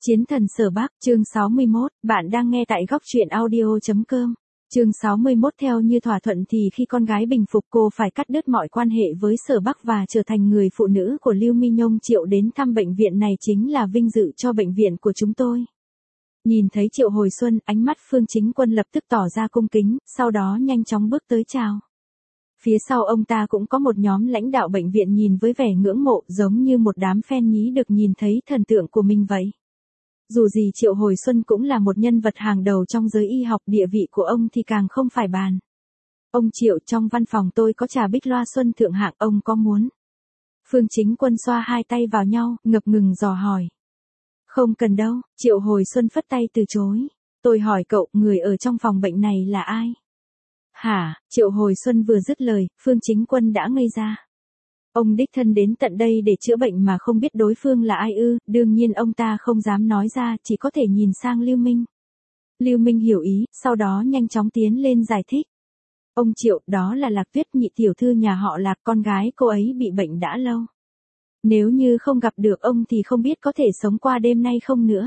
Chiến thần Sở Bắc, chương 61, bạn đang nghe tại góc truyện audio.com. Chương 61 theo như thỏa thuận thì khi con gái bình phục cô phải cắt đứt mọi quan hệ với Sở Bắc và trở thành người phụ nữ của Lưu Minh Nhung. Triệu đến thăm bệnh viện này chính là vinh dự cho bệnh viện của chúng tôi. Nhìn thấy Triệu hồi xuân, ánh mắt Phương Chính Quân lập tức tỏ ra cung kính, sau đó nhanh chóng bước tới chào. Phía sau ông ta cũng có một nhóm lãnh đạo bệnh viện nhìn với vẻ ngưỡng mộ giống như một đám fan nhí được nhìn thấy thần tượng của mình vậy. Dù gì Triệu Hồi Xuân cũng là một nhân vật hàng đầu trong giới y học, địa vị của ông thì càng không phải bàn. Ông Triệu, trong văn phòng tôi có trà bích loa xuân thượng hạng, ông có muốn? Phương Chính Quân xoa hai tay vào nhau, ngập ngừng dò hỏi. Không cần đâu, Triệu Hồi Xuân phất tay từ chối. Tôi hỏi cậu, người ở trong phòng bệnh này là ai? Hả? Triệu Hồi Xuân vừa dứt lời, Phương Chính Quân đã ngây ra. Ông đích thân đến tận đây để chữa bệnh mà không biết đối phương là ai ư? Đương nhiên ông ta không dám nói ra, chỉ có thể nhìn sang Lưu Minh. Lưu Minh hiểu ý, sau đó nhanh chóng tiến lên giải thích. Ông Triệu, đó là Lạc Tuyết, nhị tiểu thư nhà họ Lạc, con gái cô ấy bị bệnh đã lâu. Nếu như không gặp được ông thì không biết có thể sống qua đêm nay không nữa.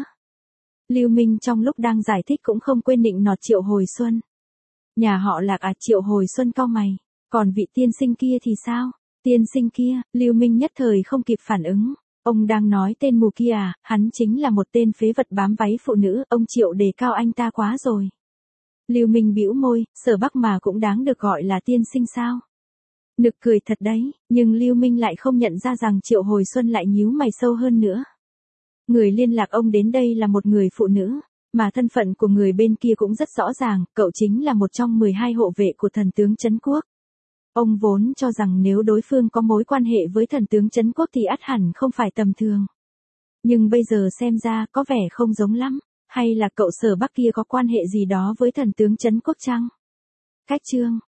Lưu Minh trong lúc đang giải thích cũng không quên nịnh nọt Triệu Hồi Xuân. Nhà họ Lạc à? Triệu Hồi Xuân cau mày. Còn vị tiên sinh kia thì sao? Tiên sinh kia, Lưu Minh nhất thời không kịp phản ứng. Ông đang nói tên mù kia à? Hắn chính là một tên phế vật bám váy phụ nữ, ông Triệu đề cao anh ta quá rồi. Lưu Minh bĩu môi, Sở Bắc mà cũng đáng được gọi là tiên sinh sao? Nực cười thật đấy, nhưng Lưu Minh lại không nhận ra rằng Triệu Hồi Xuân lại nhíu mày sâu hơn nữa. Người liên lạc ông đến đây là một người phụ nữ, mà thân phận của người bên kia cũng rất rõ ràng, cậu chính là một trong 12 hộ vệ của thần tướng Trấn Quốc. Ông vốn cho rằng nếu đối phương có mối quan hệ với thần tướng Trấn Quốc thì ắt hẳn không phải tầm thường. Nhưng bây giờ xem ra có vẻ không giống lắm, hay là cậu Sở Bắc kia có quan hệ gì đó với thần tướng Trấn Quốc chăng? Cách chương.